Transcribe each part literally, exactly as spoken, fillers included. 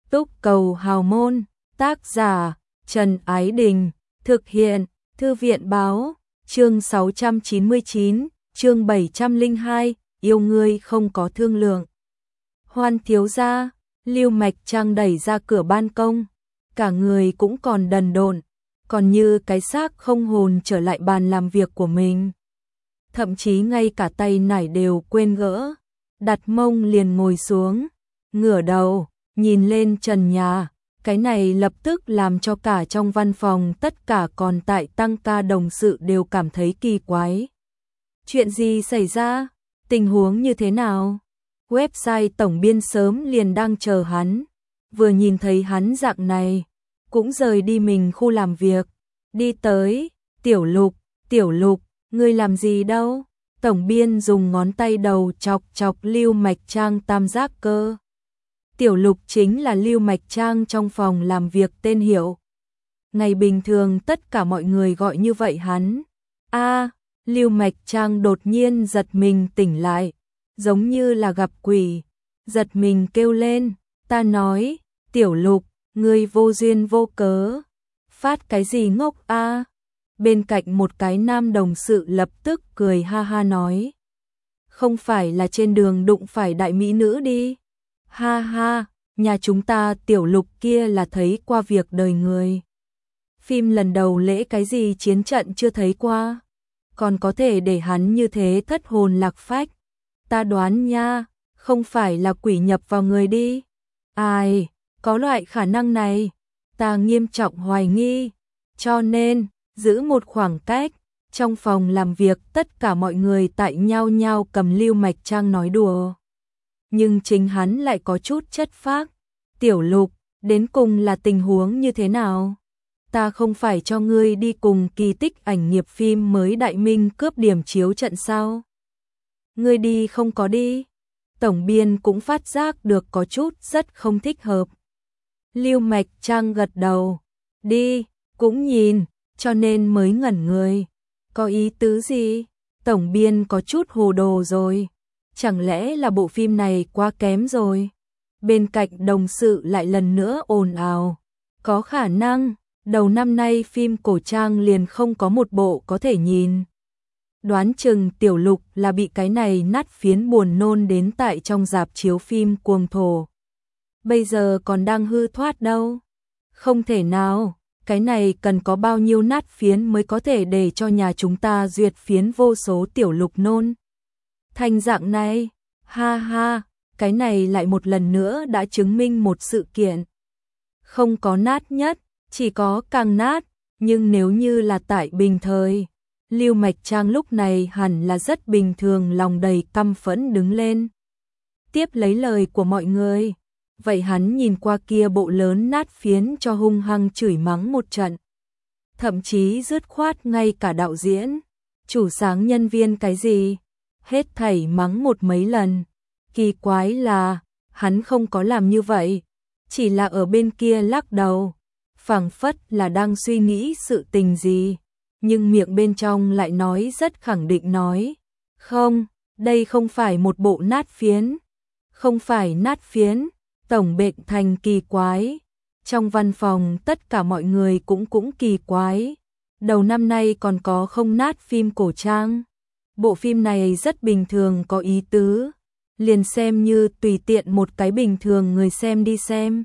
Túc Cầu Hào Môn, tác giả Trần Ái Đình, thực hiện Thư viện Báo, chương sáu trăm chín mươi chín, chương bảy trăm lẻ hai, yêu ngươi không có thương lượng. Hoan thiếu gia, Lưu Mạch Trang đẩy ra cửa ban công, cả người cũng còn đần độn, còn như cái xác không hồn trở lại bàn làm việc của mình. Thậm chí ngay cả tay nải đều quên gỡ, đặt mông liền ngồi xuống, ngửa đầu, nhìn lên trần nhà. Cái này lập tức làm cho cả trong văn phòng tất cả còn tại tăng ca đồng sự đều cảm thấy kỳ quái. Chuyện gì xảy ra? Tình huống như thế nào? Website tổng biên sớm liền đang chờ hắn, vừa nhìn thấy hắn dạng này, cũng rời đi mình khu làm việc, đi tới, Tiểu Lục, Tiểu Lục, ngươi làm gì đâu? Tổng biên dùng ngón tay đầu chọc chọc Lưu Mạch Trang tam giác cơ. Tiểu Lục chính là Lưu Mạch Trang trong phòng làm việc tên hiệu. Ngày bình thường tất cả mọi người gọi như vậy hắn. A, à, Lưu Mạch Trang đột nhiên giật mình tỉnh lại, giống như là gặp quỷ, giật mình kêu lên, ta nói, Tiểu Lục, ngươi vô duyên vô cớ, phát cái gì ngốc a? À? Bên cạnh một cái nam đồng sự lập tức cười ha ha nói, không phải là trên đường đụng phải đại mỹ nữ đi. Ha ha, nhà chúng ta Tiểu Lục kia là thấy qua việc đời người. Phim lần đầu lễ cái gì chiến trận chưa thấy qua, còn có thể để hắn như thế thất hồn lạc phách. Ta đoán nha, không phải là quỷ nhập vào người đi. Ai, có loại khả năng này, ta nghiêm trọng hoài nghi. Cho nên, giữ một khoảng cách. Trong phòng làm việc tất cả mọi người tại nhau nhau cầm Lưu Mạch Trang nói đùa. Nhưng chính hắn lại có chút chất phác. Tiểu Lục, đến cùng là tình huống như thế nào? Ta không phải cho ngươi đi cùng Kỳ Tích ảnh nghiệp phim mới Đại Minh cướp điểm chiếu trận sao? Ngươi đi không có đi? Tổng biên cũng phát giác được có chút rất không thích hợp. Lưu Mạch Trang gật đầu. Đi, cũng nhìn, cho nên mới ngẩn người. Có ý tứ gì? Tổng biên có chút hồ đồ rồi. Chẳng lẽ là bộ phim này quá kém rồi? Bên cạnh đồng sự lại lần nữa ồn ào. Có khả năng, đầu năm nay phim cổ trang liền không có một bộ có thể nhìn. Đoán chừng Tiểu Lục là bị cái này nát phiến buồn nôn đến tại trong rạp chiếu phim cuồng thổ. Bây giờ còn đang hư thoát đâu. Không thể nào, cái này cần có bao nhiêu nát phiến mới có thể để cho nhà chúng ta duyệt phiến vô số Tiểu Lục nôn. Thành dạng này, ha ha, cái này lại một lần nữa đã chứng minh một sự kiện. Không có nát nhất, chỉ có càng nát, nhưng nếu như là tại bình thời, Lưu Mạch Trang lúc này hẳn là rất bình thường, lòng đầy căm phẫn đứng lên. Tiếp lấy lời của mọi người, vậy hắn nhìn qua kia bộ lớn nát phiến cho hung hăng chửi mắng một trận. Thậm chí dứt khoát ngay cả đạo diễn, chủ sáng nhân viên cái gì, hết thảy mắng một mấy lần. Kỳ quái là, hắn không có làm như vậy, chỉ là ở bên kia lắc đầu, phảng phất là đang suy nghĩ sự tình gì, nhưng miệng bên trong lại nói rất khẳng định nói, không, đây không phải một bộ nát phiến, không phải nát phiến. Tổng bệnh thành kỳ quái, trong văn phòng tất cả mọi người cũng cũng kỳ quái, đầu năm nay còn có không nát phim cổ trang. Bộ phim này rất bình thường có ý tứ, liền xem như tùy tiện một cái bình thường người xem đi xem,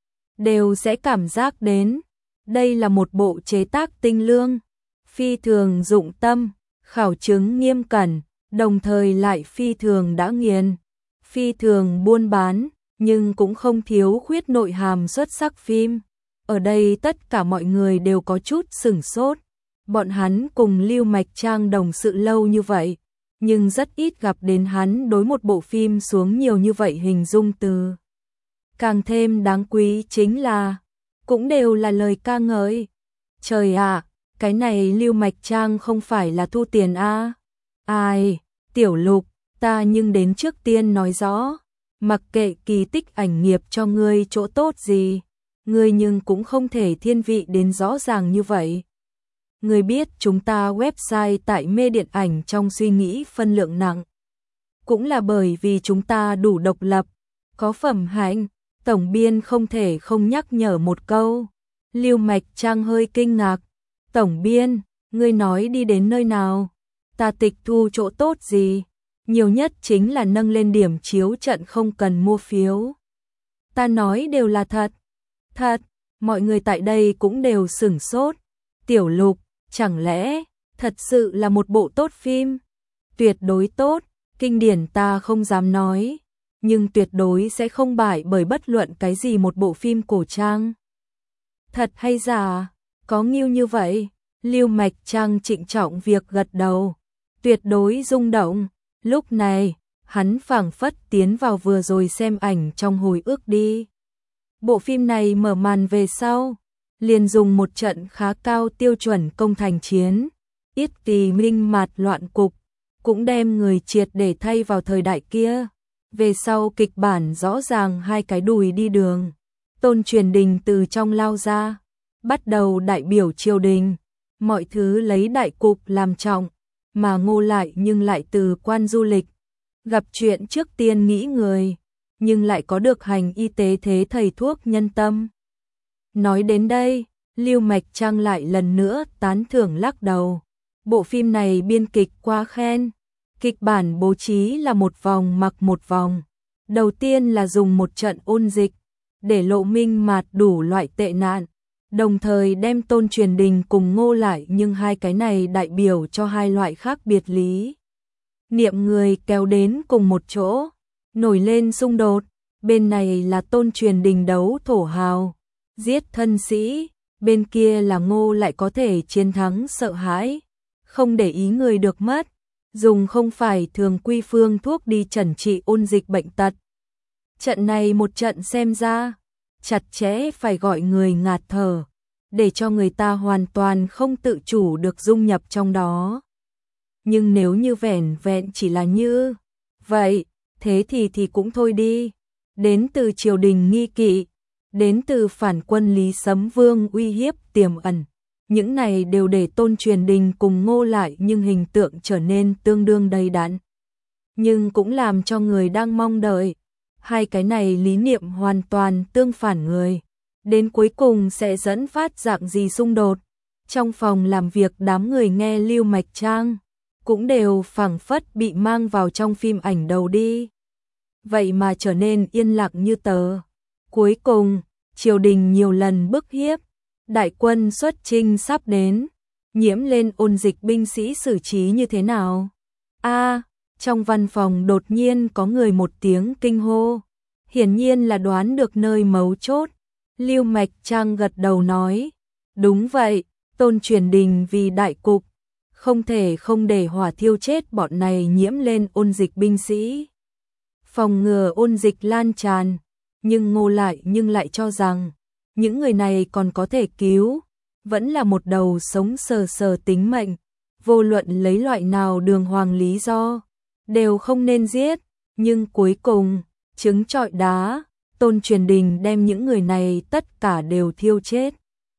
đều sẽ cảm giác đến, đây là một bộ chế tác tinh lương, phi thường dụng tâm, khảo chứng nghiêm cẩn, đồng thời lại phi thường đã nghiền, phi thường buôn bán, nhưng cũng không thiếu khuyết nội hàm xuất sắc phim. Ở đây tất cả mọi người đều có chút sửng sốt. Bọn hắn cùng Lưu Mạch Trang đồng sự lâu như vậy, nhưng rất ít gặp đến hắn đối một bộ phim xuống nhiều như vậy hình dung từ. Càng thêm đáng quý chính là, cũng đều là lời ca ngợi. Trời ạ, cái này Lưu Mạch Trang không phải là thu tiền a? À? Ai, Tiểu Lục, ta nhưng đến trước tiên nói rõ, mặc kệ Kỳ Tích ảnh nghiệp cho ngươi chỗ tốt gì, ngươi nhưng cũng không thể thiên vị đến rõ ràng như vậy. Ngươi biết chúng ta website tại mê điện ảnh trong suy nghĩ phân lượng nặng, cũng là bởi vì chúng ta đủ độc lập, có phẩm hạnh, Tổng biên không thể không nhắc nhở một câu. Lưu Mạch Trang hơi kinh ngạc. Tổng biên, ngươi nói đi đến nơi nào? Ta tịch thu chỗ tốt gì? Nhiều nhất chính là nâng lên điểm chiếu trận không cần mua phiếu. Ta nói đều là thật. Thật, mọi người tại đây cũng đều sửng sốt. Tiểu Lục, chẳng lẽ thật sự là một bộ tốt phim? Tuyệt đối tốt, kinh điển ta không dám nói, nhưng tuyệt đối sẽ không bại bởi bất luận cái gì một bộ phim cổ trang. Thật hay giả? Có nghiêu như vậy? Lưu Mạch Trang trịnh trọng việc gật đầu, tuyệt đối rung động. Lúc này, hắn phảng phất tiến vào vừa rồi xem ảnh trong hồi ức đi. Bộ phim này mở màn về sau, liền dùng một trận khá cao tiêu chuẩn công thành chiến, yết tỳ minh mạt loạn cục, cũng đem người triệt để thay vào thời đại kia. Về sau kịch bản rõ ràng hai cái đùi đi đường, Tôn Truyền Đình từ trong lao ra, bắt đầu đại biểu triều đình, mọi thứ lấy đại cục làm trọng, mà Ngô Lại nhưng lại từ quan du lịch, gặp chuyện trước tiên nghĩ người, nhưng lại có được hành y tế thế thầy thuốc nhân tâm. Nói đến đây, Lưu Mạch Trang lại lần nữa tán thưởng lắc đầu. Bộ phim này biên kịch quá khen, kịch bản bố trí là một vòng mặc một vòng. Đầu tiên là dùng một trận ôn dịch, để lộ minh mạt đủ loại tệ nạn, đồng thời đem Tôn Truyền Đình cùng Ngô Lại nhưng hai cái này đại biểu cho hai loại khác biệt lý. Niệm người kéo đến cùng một chỗ, nổi lên xung đột, bên này là Tôn Truyền Đình đấu thổ hào, giết thân sĩ, bên kia là Ngô Lại có thể chiến thắng sợ hãi, không để ý người được mất, dùng không phải thường quy phương thuốc đi chẩn trị ôn dịch bệnh tật. Trận này một trận xem ra, chặt chẽ phải gọi người ngạt thở, để cho người ta hoàn toàn không tự chủ được dung nhập trong đó. Nhưng nếu như vẻn vẹn chỉ là như vậy, thế thì thì cũng thôi đi. Đến từ triều đình nghi kỵ, đến từ phản quân Lý Sấm Vương uy hiếp tiềm ẩn, những này đều để Tôn Truyền Đình cùng Ngô Lại nhưng hình tượng trở nên tương đương đầy đặn. Nhưng cũng làm cho người đang mong đợi, hai cái này lý niệm hoàn toàn tương phản người, đến cuối cùng sẽ dẫn phát dạng gì xung đột. Trong phòng làm việc đám người nghe Lưu Mạch Trang, cũng đều phảng phất bị mang vào trong phim ảnh đầu đi. Vậy mà trở nên yên lặng như tờ. Cuối cùng, triều đình nhiều lần bức hiếp, đại quân xuất chinh sắp đến, nhiễm lên ôn dịch binh sĩ xử trí như thế nào? A, trong văn phòng đột nhiên có người một tiếng kinh hô, hiển nhiên là đoán được nơi mấu chốt. Lưu Mạch Trang gật đầu nói, đúng vậy, Tôn Truyền Đình vì đại cục, không thể không để hỏa thiêu chết bọn này nhiễm lên ôn dịch binh sĩ. Phòng ngừa ôn dịch lan tràn, nhưng Ngô Lại nhưng lại cho rằng, những người này còn có thể cứu, vẫn là một đầu sống sờ sờ tính mệnh, vô luận lấy loại nào đường hoàng lý do, đều không nên giết, nhưng cuối cùng, trứng trọi đá, Tôn Truyền Đình đem những người này tất cả đều thiêu chết.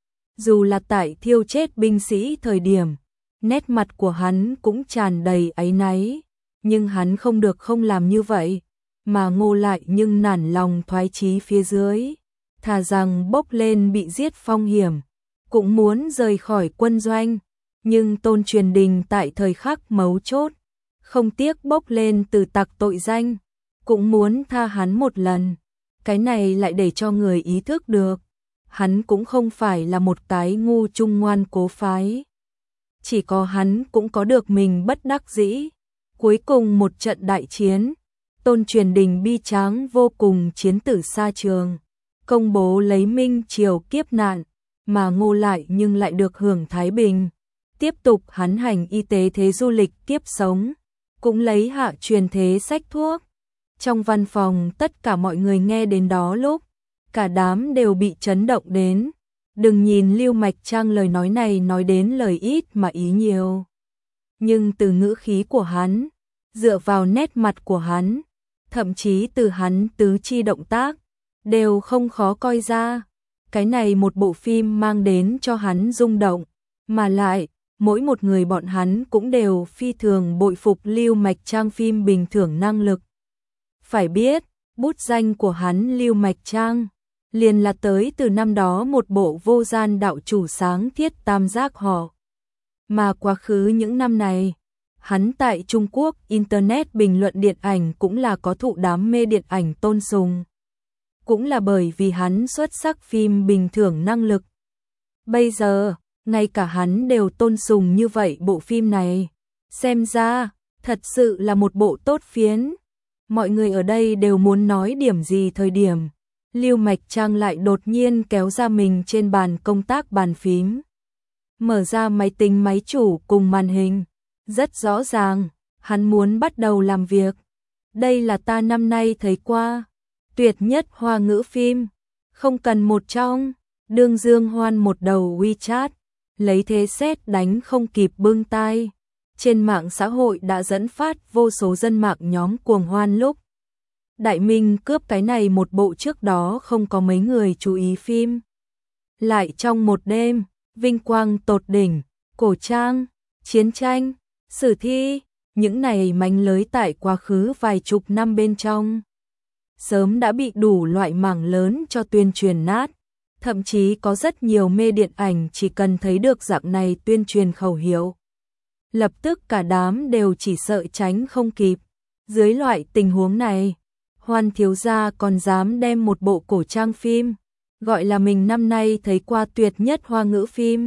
Dù là tại thiêu chết binh sĩ thời điểm, nét mặt của hắn cũng tràn đầy áy náy, nhưng hắn không được không làm như vậy, mà Ngô Lại nhưng nản lòng thoái chí phía dưới, thà rằng bốc lên bị giết phong hiểm, cũng muốn rời khỏi quân doanh, nhưng Tôn Truyền Đình tại thời khắc mấu chốt, không tiếc bốc lên từ tặc tội danh, cũng muốn tha hắn một lần. Cái này lại để cho người ý thức được, hắn cũng không phải là một cái ngu trung ngoan cố phái. Chỉ có hắn cũng có được mình bất đắc dĩ. Cuối cùng một trận đại chiến, Tôn Truyền Đình bi tráng vô cùng chiến tử xa trường, công bố lấy minh triều kiếp nạn, mà Ngô Lại nhưng lại được hưởng thái bình. Tiếp tục hắn hành y tế thế du lịch kiếp sống, cũng lấy hạ truyền thế sách thuốc. Trong văn phòng tất cả mọi người nghe đến đó lúc, cả đám đều bị chấn động đến. Đừng nhìn Lưu Mạch Trang lời nói này nói đến lời ít mà ý nhiều. Nhưng từ ngữ khí của hắn, dựa vào nét mặt của hắn, thậm chí từ hắn tứ chi động tác, đều không khó coi ra. Cái này một bộ phim mang đến cho hắn rung động, mà lại, mỗi một người bọn hắn cũng đều phi thường bội phục Lưu Mạch Trang phim bình thường năng lực. Phải biết, Bút danh của hắn Lưu Mạch Trang, liền là tới từ năm đó một bộ vô gian đạo chủ sáng thiết tam giác họ. Mà quá khứ những năm này, hắn tại Trung Quốc Internet bình luận điện ảnh cũng là có thụ đám mê điện ảnh tôn sùng. Cũng là bởi vì hắn xuất sắc phim bình thường năng lực. Bây giờ, ngay cả hắn đều tôn sùng như vậy bộ phim này. Xem ra, thật sự là một bộ tốt phiến. Mọi người ở đây đều muốn nói điểm gì thời điểm. Lưu Mạch Trang lại đột nhiên kéo ra mình trên bàn công tác bàn phím. Mở ra máy tính máy chủ cùng màn hình. Rất rõ ràng, hắn muốn bắt đầu làm việc. Đây là ta năm nay thấy qua tuyệt nhất hoa ngữ phim. Không cần một trong, đương Dương Hoan một đầu WeChat, lấy thế sét đánh không kịp bưng tai. Trên mạng xã hội đã dẫn phát vô số dân mạng nhóm cuồng hoan lúc Đại Minh cướp cái này một bộ trước đó không có mấy người chú ý phim. Lại trong một đêm, vinh quang tột đỉnh, cổ trang, chiến tranh, sử thi, những này mánh lới tại quá khứ vài chục năm bên trong. Sớm đã bị đủ loại mảng lớn cho tuyên truyền nát. Thậm chí có rất nhiều mê điện ảnh chỉ cần thấy được dạng này tuyên truyền khẩu hiệu. Lập tức cả đám đều chỉ sợ tránh không kịp. Dưới loại tình huống này, Hoan thiếu gia còn dám đem một bộ cổ trang phim, gọi là mình năm nay thấy qua tuyệt nhất hoa ngữ phim.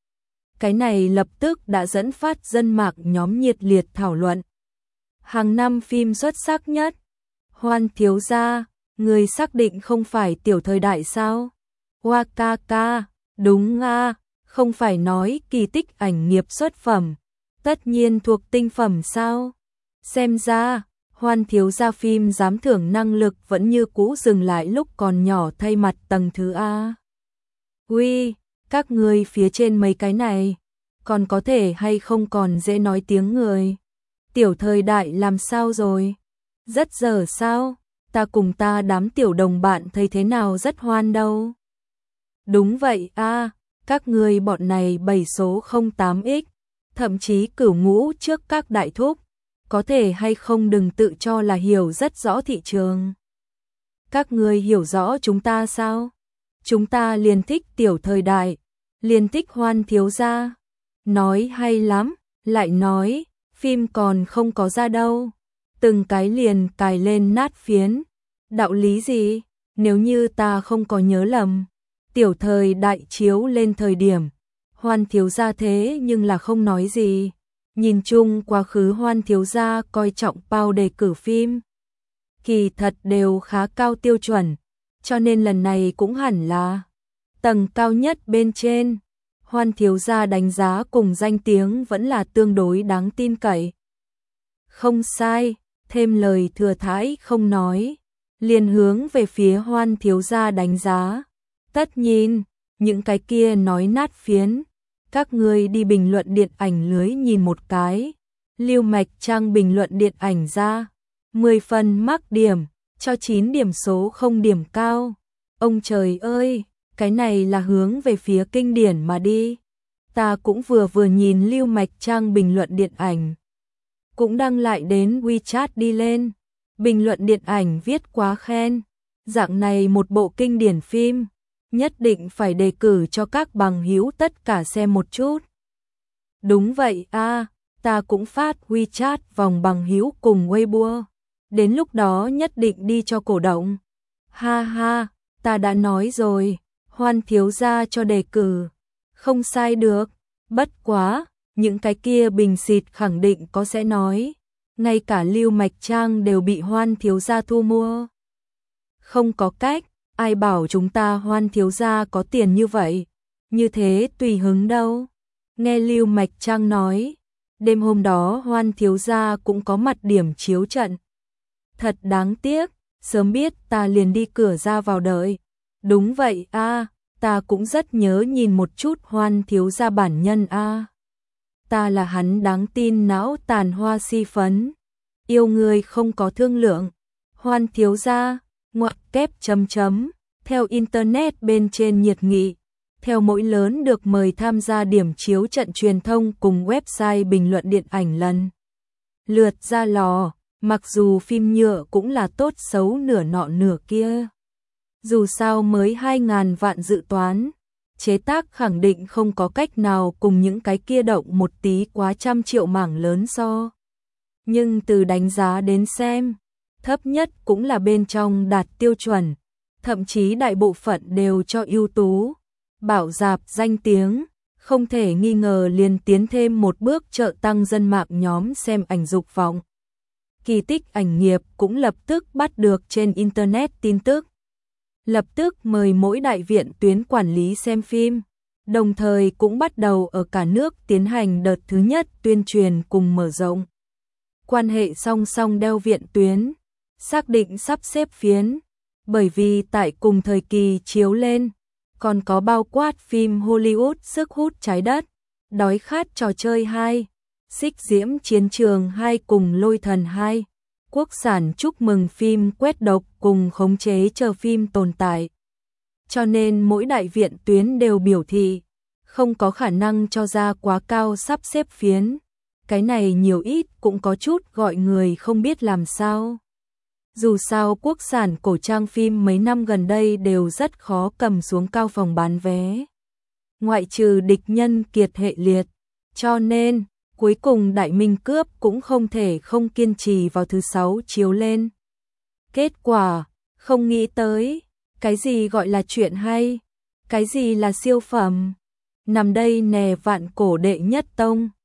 Cái này lập tức đã dẫn phát dân mạng nhóm nhiệt liệt thảo luận. Hàng năm phim xuất sắc nhất. Hoan thiếu gia, người xác định không phải tiểu thời đại sao? Hoa ca ca, đúng à, không phải nói kỳ tích ảnh nghiệp xuất phẩm, tất nhiên thuộc tinh phẩm sao? Xem ra, Hoan thiếu gia phim giám thưởng năng lực vẫn như cũ dừng lại lúc còn nhỏ thay mặt tầng thứ A. Ui, các người phía trên mấy cái này, còn có thể hay không còn dễ nói tiếng người? Tiểu thời đại làm sao rồi? Rất dở sao? Ta cùng ta đám tiểu đồng bạn thấy thế nào rất hoan đâu. Đúng vậy a, các người bọn này bảy số không tám x, thậm chí cửu ngũ trước các đại thúc, có thể hay không đừng tự cho là hiểu rất rõ thị trường. Các người hiểu rõ chúng ta sao? Chúng ta liền thích tiểu thời đại, liền thích Hoan thiếu gia. Nói hay lắm, lại nói, phim còn không có ra đâu. Từng cái liền cài lên nát phiến. Đạo lý gì? Nếu như ta không có nhớ lầm, tiểu thời đại chiếu lên thời điểm, Hoan thiếu gia thế nhưng là không nói gì. Nhìn chung quá khứ Hoan thiếu gia coi trọng bao đề cử phim, kỳ thật đều khá cao tiêu chuẩn, cho nên lần này cũng hẳn là tầng cao nhất bên trên. Hoan thiếu gia đánh giá cùng danh tiếng vẫn là tương đối đáng tin cậy. Không sai, thêm lời thừa thãi không nói, liền hướng về phía Hoan thiếu gia đánh giá. Tất nhiên, những cái kia nói nát phiến, các ngươi đi bình luận điện ảnh lưới nhìn một cái. Lưu Mạch Trang bình luận điện ảnh ra, mười phần mắc điểm, cho chín điểm số không điểm cao. Ông trời ơi, cái này là hướng về phía kinh điển mà đi. Ta cũng vừa vừa nhìn Lưu Mạch Trang bình luận điện ảnh, cũng đăng lại đến WeChat đi lên. Bình luận điện ảnh viết quá khen, dạng này một bộ kinh điển phim, nhất định phải đề cử cho các bằng hữu tất cả xem một chút. Đúng vậy a, ta cũng phát WeChat vòng bằng hữu cùng Weibo, đến lúc đó nhất định đi cho cổ động. Ha ha, ta đã nói rồi, Hoan thiếu gia cho đề cử, không sai được. Bất quá, những cái kia bình xịt khẳng định có sẽ nói, ngay cả Lưu Mạch Trang đều bị Hoan thiếu gia thu mua. Không có cách, ai bảo chúng ta Hoan thiếu gia có tiền như vậy, như thế tùy hứng đâu. Nghe Lưu Mạch Trang nói, đêm hôm đó Hoan thiếu gia cũng có mặt điểm chiếu trận. Thật đáng tiếc, sớm biết ta liền đi cửa ra vào đợi. Đúng vậy a, ta cũng rất nhớ nhìn một chút Hoan thiếu gia bản nhân a. Ta là hắn đáng tin não tàn hoa si phấn, yêu người không có thương lượng. Hoan thiếu gia, ngoặc kép chấm chấm, theo internet bên trên nhiệt nghị, theo mỗi lớn được mời tham gia điểm chiếu trận truyền thông cùng website bình luận điện ảnh lần lượt ra lò, Mặc dù phim nhựa cũng là tốt xấu nửa nọ nửa kia. Dù sao mới hai ngàn vạn dự toán, chế tác khẳng định không có cách nào cùng những cái kia động một tí quá trăm triệu mảng lớn so. Nhưng từ đánh giá đến xem, thấp nhất cũng là bên trong đạt tiêu chuẩn, thậm chí đại bộ phận đều cho ưu tú, bảo dạp danh tiếng, không thể nghi ngờ liền tiến thêm một bước trợ tăng dân mạng nhóm xem ảnh dục vọng. Kỳ tích ảnh nghiệp cũng lập tức bắt được trên Internet tin tức. Lập tức mời mỗi đại viện tuyến quản lý xem phim, đồng thời cũng bắt đầu ở cả nước tiến hành đợt thứ nhất tuyên truyền cùng mở rộng quan hệ song song đeo viện tuyến, xác định sắp xếp phiến, bởi vì tại cùng thời kỳ chiếu lên, còn có bao quát phim Hollywood Sức hút trái đất, Đói khát trò chơi hai, Xích diễm chiến trường hai cùng Lôi thần hai, quốc sản chúc mừng phim Quét độc cùng Khống chế chờ phim tồn tại. Cho nên mỗi đại viện tuyến đều biểu thị, không có khả năng cho ra quá cao sắp xếp phiến. Cái này nhiều ít cũng có chút gọi người không biết làm sao. Dù sao quốc sản cổ trang phim mấy năm gần đây đều rất khó cầm xuống cao phòng bán vé. Ngoại trừ địch nhân kiệt hệ liệt. Cho nên, cuối cùng Đại Minh Cướp cũng không thể không kiên trì vào thứ sáu chiếu lên. Kết quả, không nghĩ tới, cái gì gọi là chuyện hay, cái gì là siêu phẩm. Nằm đây nè vạn cổ đệ nhất tông.